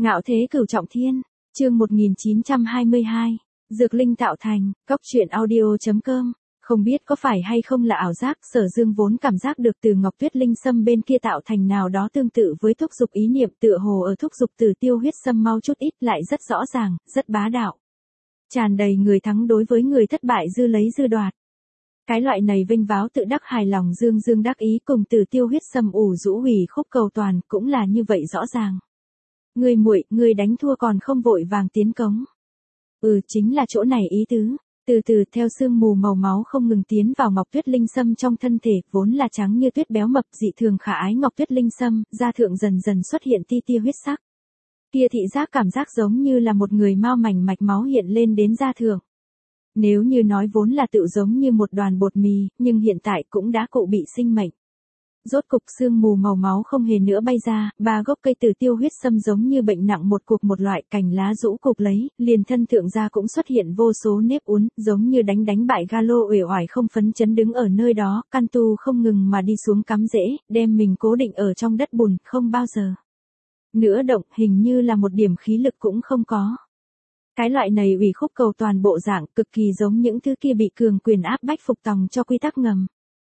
Ngạo thế cửu trọng thiên, chương 1922, Dược Linh tạo thành, Cóc truyện audio.com. Không biết có phải hay không là ảo giác, Sở Dương vốn cảm giác được từ Ngọc Tuyết Linh Sâm bên kia tạo thành nào đó tương tự với thúc dục ý niệm, tựa hồ ở thúc dục từ tiêu huyết sâm mau chút ít, lại rất rõ ràng, rất bá đạo. Tràn đầy người thắng đối với người thất bại dư lấy dư đoạt. Cái loại này vênh váo tự đắc hài lòng dương dương đắc ý cùng từ tiêu huyết sâm ủ rũ hủy khúc cầu toàn cũng là như vậy rõ ràng. Ngươi muội, ngươi đánh thua còn không vội vàng tiến cống. Chính là chỗ này ý tứ. Từ từ theo sương mù màu máu không ngừng tiến vào Ngọc Tuyết Linh Sâm trong thân thể, vốn là trắng như tuyết béo mập dị thường khả ái Ngọc Tuyết Linh Sâm, da thượng dần dần xuất hiện ti tia huyết sắc. Kia thị giác cảm giác giống như là một người mao mảnh mạch máu hiện lên đến da thượng. Nếu như nói vốn là tự giống như một đoàn bột mì, nhưng hiện tại cũng đã cụ bị sinh mệnh. Rốt cục sương mù màu máu không hề nữa bay ra, ba gốc cây từ tiêu huyết sâm giống như bệnh nặng một cuộc một loại cành lá rũ cục lấy, liền thân thượng ra cũng xuất hiện vô số nếp uốn, giống như đánh bại Galo uể oải không phấn chấn đứng ở nơi đó, căn tu không ngừng mà đi xuống cắm rễ, đem mình cố định ở trong đất bùn, không bao giờ nữa động, hình như là một điểm khí lực cũng không có. Cái loại này ủy khúc cầu toàn bộ dạng, cực kỳ giống những thứ kia bị cường quyền áp bách phục tòng cho quy tắc ngầm.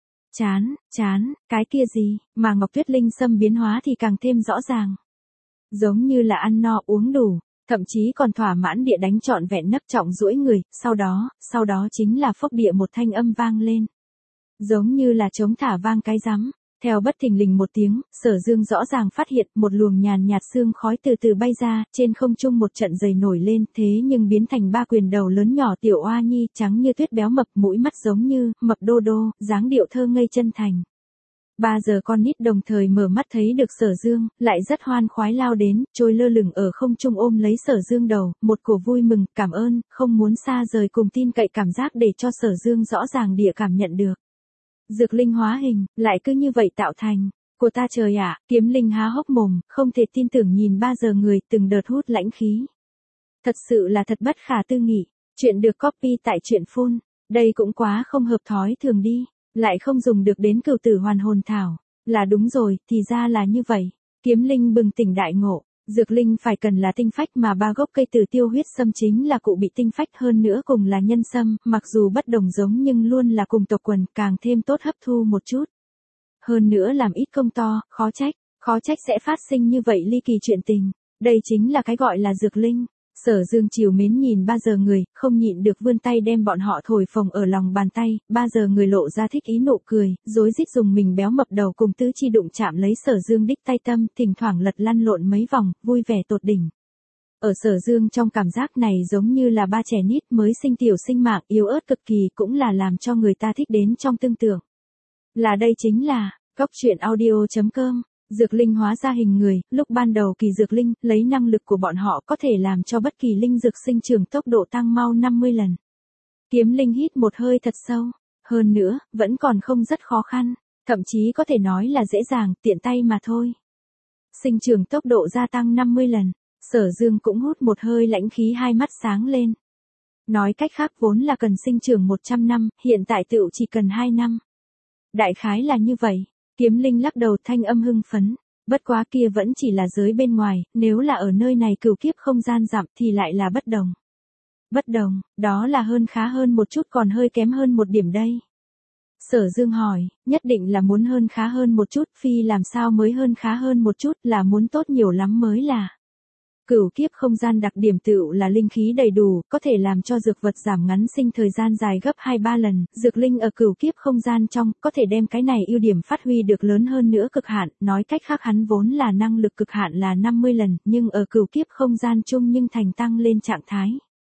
Chán, cái kia gì, mà Ngọc Tuyết Linh Sâm biến hóa thì càng thêm rõ ràng. Giống như là ăn no uống đủ, thậm chí còn thỏa mãn địa đánh trọn vẹn nấp trọng duỗi người, sau đó chính là phốc địa một thanh âm vang lên. Giống như là trống thả vang cái rắm. Theo bất thình lình một tiếng, Sở Dương rõ ràng phát hiện một luồng nhàn nhạt sương khói từ từ bay ra, trên không trung một trận dày nổi lên, thế nhưng biến thành ba quyền đầu lớn nhỏ tiểu oa nhi, trắng như tuyết béo mập, mũi mắt giống như mập đô đô, dáng điệu thơ ngây chân thành. 3 giờ con nít đồng thời mở mắt thấy được Sở Dương, lại rất hoan khoái lao đến, trôi lơ lửng ở không trung ôm lấy Sở Dương đầu, một cổ vui mừng, cảm ơn, không muốn xa rời cùng tin cậy cảm giác để cho Sở Dương rõ ràng địa cảm nhận được. Dược linh hóa hình, lại cứ như vậy tạo thành. Của ta trời ạ, Kiếm Linh há hốc mồm, không thể tin tưởng nhìn 3 giờ người từng đợt hút lãnh khí. Thật sự là thật bất khả tư nghị. Chuyện được copy tại truyện phun. Đây cũng quá không hợp thói thường đi. Lại không dùng được đến cửu tử hoàn hồn thảo. Là đúng rồi, thì ra là như vậy. Kiếm Linh bừng tỉnh đại ngộ. Dược linh phải cần là tinh phách mà ba gốc cây từ tiêu huyết sâm chính là cụ bị tinh phách hơn nữa cùng là nhân sâm, mặc dù bất đồng giống nhưng luôn là cùng tộc quần, càng thêm tốt hấp thu một chút. Hơn nữa làm ít công to, khó trách sẽ phát sinh như vậy ly kỳ chuyện tình. Đây chính là cái gọi là dược linh. Sở Dương chiều mến nhìn 3 giờ người, không nhịn được vươn tay đem bọn họ thổi phồng ở lòng bàn tay, 3 giờ người lộ ra thích ý nụ cười, rối rít dùng mình béo mập đầu cùng tứ chi đụng chạm lấy Sở Dương đích tay tâm, thỉnh thoảng lật lăn lộn mấy vòng, vui vẻ tột đỉnh. Ở Sở Dương trong cảm giác này giống như là ba trẻ nít mới sinh tiểu sinh mạng yếu ớt cực kỳ, cũng là làm cho người ta thích đến trong tương tưởng. Là đây chính là, Cóc truyện audio.com. Dược linh hóa ra hình người, lúc ban đầu kỳ dược linh, lấy năng lực của bọn họ có thể làm cho bất kỳ linh dược sinh trưởng tốc độ tăng mau 50 lần. Kiếm Linh hít một hơi thật sâu, hơn nữa, vẫn còn không rất khó khăn, thậm chí có thể nói là dễ dàng, tiện tay mà thôi. Sinh trưởng tốc độ gia tăng 50 lần, Sở Dương cũng hút một hơi lãnh khí, hai mắt sáng lên. Nói cách khác vốn là cần sinh trưởng 100 năm, hiện tại tựu chỉ cần 2 năm. Đại khái là như vậy. Kiếm Linh lắc đầu thanh âm hưng phấn, bất quá kia vẫn chỉ là giới bên ngoài, nếu là ở nơi này cửu kiếp không gian giảm thì lại là bất đồng. Bất đồng, đó là hơn khá hơn một chút còn hơi kém hơn một điểm đây. Sở Dương hỏi, nhất định là muốn hơn khá hơn một chút, phi làm sao mới hơn khá hơn một chút, là muốn tốt nhiều lắm mới là. Cửu kiếp không gian đặc điểm tựu là linh khí đầy đủ, có thể làm cho dược vật giảm ngắn sinh thời gian dài gấp 2-3 lần, dược linh ở cửu kiếp không gian trong, có thể đem cái này ưu điểm phát huy được lớn hơn nữa cực hạn, nói cách khác hắn vốn là năng lực cực hạn là 50 lần, nhưng ở cửu kiếp không gian chung nhưng thành tăng lên trạng thái.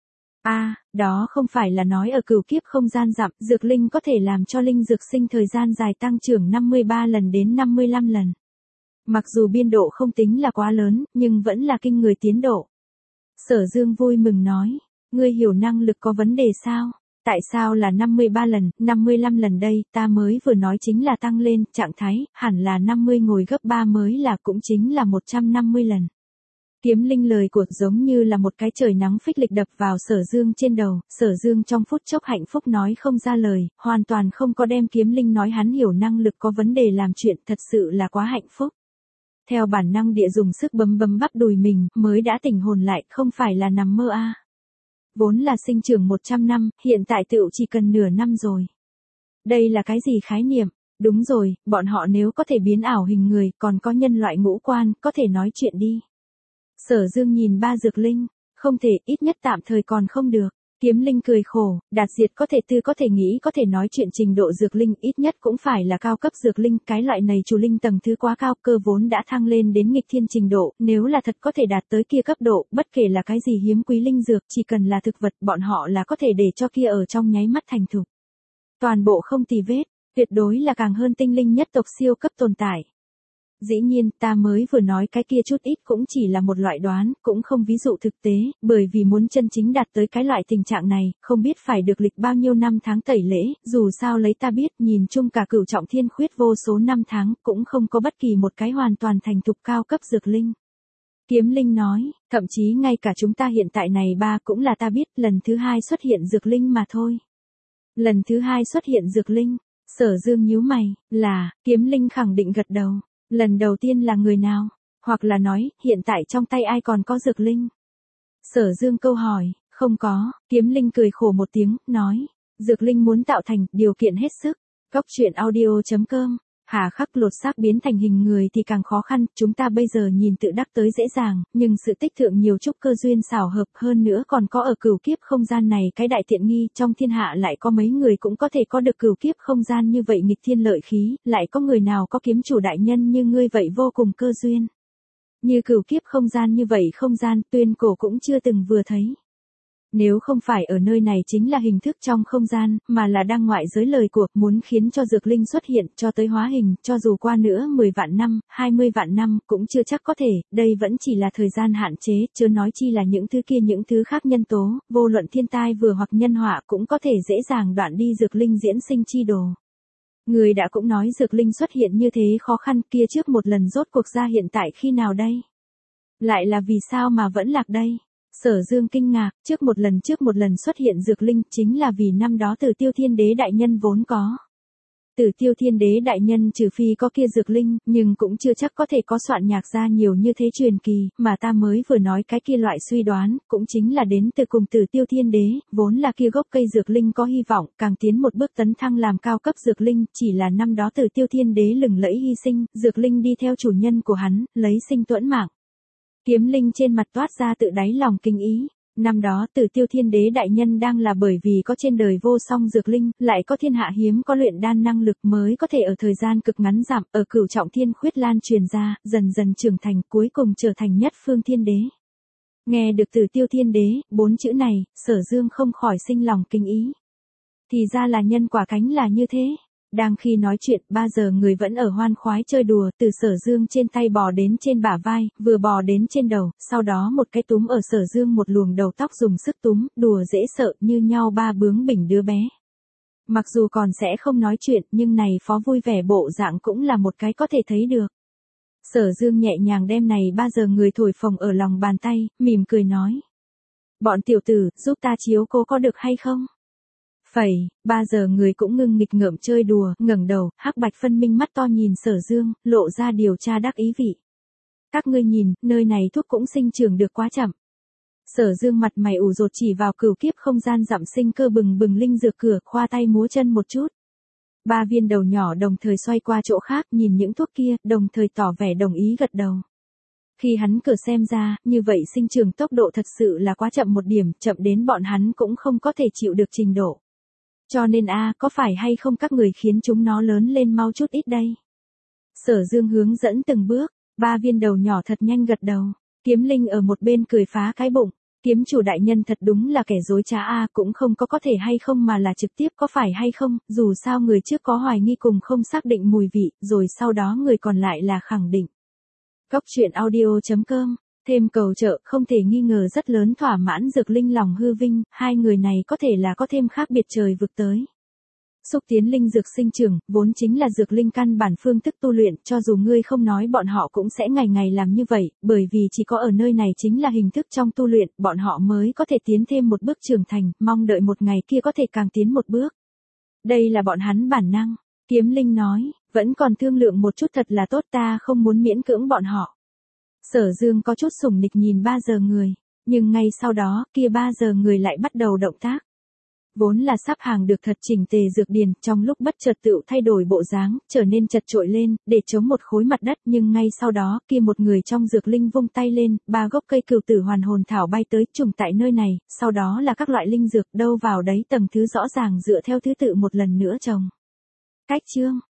Đó không phải là nói ở cửu kiếp không gian giảm, dược linh có thể làm cho linh dược sinh thời gian dài tăng trưởng 53 lần đến 55 lần. Mặc dù biên độ không tính là quá lớn, nhưng vẫn là kinh người tiến độ. Sở Dương vui mừng nói, ngươi hiểu năng lực có vấn đề sao? Tại sao là 53 lần, 55 lần đây, ta mới vừa nói chính là tăng lên, trạng thái, hẳn là 50 ngồi gấp 3 mới là cũng chính là 150 lần. Kiếm Linh lời của giống như là một cái trời nắng phích lịch đập vào Sở Dương trên đầu, Sở Dương trong phút chốc hạnh phúc nói không ra lời, hoàn toàn không có đem Kiếm Linh nói hắn hiểu năng lực có vấn đề làm chuyện, thật sự là quá hạnh phúc. theo bản năng địa dùng sức bấm bấm bắp đùi mình, mới đã tỉnh hồn lại, không phải là nằm mơ à. Vốn là sinh trưởng 100 năm, hiện tại tựu chỉ cần nửa năm rồi. Đây là cái gì khái niệm? Đúng rồi, bọn họ nếu có thể biến ảo hình người, còn có nhân loại ngũ quan, có thể nói chuyện đi. Sở Dương nhìn ba dược linh, không thể, ít nhất tạm thời còn không được. Kiếm Linh cười khổ, Đạt Diệt có thể tư có thể nghĩ có thể nói chuyện trình độ dược linh ít nhất cũng phải là cao cấp dược linh, cái loại này chủ linh tầng thứ quá cao, cơ vốn đã thăng lên đến nghịch thiên trình độ, nếu là thật có thể đạt tới kia cấp độ, bất kể là cái gì hiếm quý linh dược, chỉ cần là thực vật, bọn họ là có thể để cho kia ở trong nháy mắt thành thục. Toàn bộ không tì vết, tuyệt đối là càng hơn tinh linh nhất tộc siêu cấp tồn tại. Dĩ nhiên, ta mới vừa nói cái kia chút ít cũng chỉ là một loại đoán, cũng không ví dụ thực tế, bởi vì muốn chân chính đạt tới cái loại tình trạng này, không biết phải được lịch bao nhiêu năm tháng tẩy lễ, dù sao lấy ta biết, nhìn chung cả cửu trọng thiên khuyết vô số năm tháng, cũng không có bất kỳ một cái hoàn toàn thành thục cao cấp dược linh. Kiếm Linh nói, thậm chí ngay cả chúng ta hiện tại này ba cũng là ta biết, lần thứ hai xuất hiện dược linh mà thôi. Lần thứ hai xuất hiện dược linh, Sở Dương nhíu mày, là, Kiếm Linh khẳng định gật đầu. Lần đầu tiên là người nào? Hoặc là nói, hiện tại trong tay ai còn có dược linh? Sở Dương câu hỏi, không có, Kiếm Linh cười khổ một tiếng, nói, dược linh muốn tạo thành, điều kiện hết sức. Cóc truyện audio.com, hà khắc lột xác biến thành hình người thì càng khó khăn, chúng ta bây giờ nhìn tự đắc tới dễ dàng, nhưng sự tích thượng nhiều chút cơ duyên xảo hợp hơn nữa còn có ở cửu kiếp không gian này cái đại tiện nghi, trong thiên hạ lại có mấy người cũng có thể có được cửu kiếp không gian như vậy nghịch thiên lợi khí, lại có người nào có kiếm chủ đại nhân như ngươi vậy vô cùng cơ duyên. Như cửu kiếp không gian như vậy không gian, tuyên cổ cũng chưa từng vừa thấy. Nếu không phải ở nơi này chính là hình thức trong không gian, mà là đang ngoại giới lời cuộc muốn khiến cho dược linh xuất hiện, cho tới hóa hình, cho dù qua nữa 10 vạn năm, 20 vạn năm, cũng chưa chắc có thể, đây vẫn chỉ là thời gian hạn chế, chớ nói chi là những thứ kia những thứ khác nhân tố, vô luận thiên tai vừa hoặc nhân họa cũng có thể dễ dàng đoạn đi dược linh diễn sinh chi đồ. Người đã cũng nói dược linh xuất hiện như thế khó khăn kia trước một lần rốt cuộc ra hiện tại khi nào đây? Lại là vì sao mà vẫn lạc đây? Sở Dương kinh ngạc, trước một lần xuất hiện dược linh chính là vì năm đó Tử Tiêu Thiên Đế đại nhân vốn có. Tử Tiêu Thiên Đế đại nhân trừ phi có kia dược linh, nhưng cũng chưa chắc có thể có soạn nhạc ra nhiều như thế truyền kỳ, mà ta mới vừa nói cái kia loại suy đoán, cũng chính là đến từ cùng Tử Tiêu Thiên Đế, vốn là kia gốc cây dược linh có hy vọng, càng tiến một bước tấn thăng làm cao cấp dược linh, chỉ là năm đó Tử Tiêu Thiên Đế lừng lẫy hy sinh, dược linh đi theo chủ nhân của hắn, lấy sinh tuẫn mạng. Kiếm Linh trên mặt toát ra tự đáy lòng kinh ý, năm đó Tử Tiêu Thiên Đế đại nhân đang là bởi vì có trên đời vô song dược linh, lại có thiên hạ hiếm có luyện đan năng lực mới có thể ở thời gian cực ngắn giảm, ở cửu trọng thiên khuyết lan truyền ra, dần dần trưởng thành, cuối cùng trở thành nhất phương thiên đế. Nghe được Tử Tiêu Thiên Đế, 4 chữ này, Sở Dương không khỏi sinh lòng kinh ý. Thì ra là nhân quả cánh là như thế. Đang khi nói chuyện, 3 giờ người vẫn ở hoan khoái chơi đùa, từ Sở Dương trên tay bò đến trên bả vai, vừa bò đến trên đầu, sau đó một cái túm ở Sở Dương một luồng đầu tóc dùng sức túm, đùa dễ sợ như nhau ba bướng bỉnh đứa bé. Mặc dù còn sẽ không nói chuyện, nhưng này phó vui vẻ bộ dạng cũng là một cái có thể thấy được. Sở Dương nhẹ nhàng đem này 3 giờ người thổi phồng ở lòng bàn tay, mỉm cười nói. Bọn tiểu tử, giúp ta chiếu cố có được hay không? Phẩy, 3 giờ người cũng ngưng nghịch ngợm chơi đùa, ngẩng đầu, hắc bạch phân minh mắt to nhìn Sở Dương, lộ ra điều tra đắc ý vị. Các ngươi nhìn, nơi này thuốc cũng sinh trưởng được quá chậm. Sở Dương mặt mày ủ rột chỉ vào cửu kiếp không gian dặm sinh cơ bừng bừng linh dược cửa, khoa tay múa chân một chút. 3 viên đầu nhỏ đồng thời xoay qua chỗ khác, nhìn những thuốc kia, đồng thời tỏ vẻ đồng ý gật đầu. Khi hắn cửa xem ra, như vậy sinh trưởng tốc độ thật sự là quá chậm một điểm, chậm đến bọn hắn cũng không có thể chịu được trình độ. Cho nên có phải hay không các người khiến chúng nó lớn lên mau chút ít đây? Sở Dương hướng dẫn từng bước, 3 viên đầu nhỏ thật nhanh gật đầu. Kiếm Linh ở một bên cười phá cái bụng. Kiếm chủ đại nhân thật đúng là kẻ dối trá cũng không có thể hay không mà là trực tiếp có phải hay không, dù sao người trước có hoài nghi cùng không xác định mùi vị, rồi sau đó người còn lại là khẳng định. Cóc truyện audio.com, thêm cầu trợ không thể nghi ngờ rất lớn thỏa mãn dược linh lòng hư vinh, hai người này có thể là có thêm khác biệt trời vực tới. Xúc tiến linh dược sinh trưởng, vốn chính là dược linh căn bản phương thức tu luyện, cho dù ngươi không nói bọn họ cũng sẽ ngày ngày làm như vậy, bởi vì chỉ có ở nơi này chính là hình thức trong tu luyện, bọn họ mới có thể tiến thêm một bước trưởng thành, mong đợi một ngày kia có thể càng tiến một bước. Đây là bọn hắn bản năng. Kiếm linh nói, vẫn còn thương lượng một chút thật là tốt, ta không muốn miễn cưỡng bọn họ. Sở Dương có chút sủng nịch nhìn 3 giờ người, nhưng ngay sau đó, kia 3 giờ người lại bắt đầu động tác. Vốn là sắp hàng được thật chỉnh tề dược điền, trong lúc bất chợt tự thay đổi bộ dáng, trở nên chật trội lên, để chống một khối mặt đất, nhưng ngay sau đó, kia một người trong dược linh vung tay lên, 3 gốc cây cửu tử hoàn hồn thảo bay tới trùng tại nơi này, sau đó là các loại linh dược đâu vào đấy tầng thứ rõ ràng dựa theo thứ tự một lần nữa trồng. Cách chương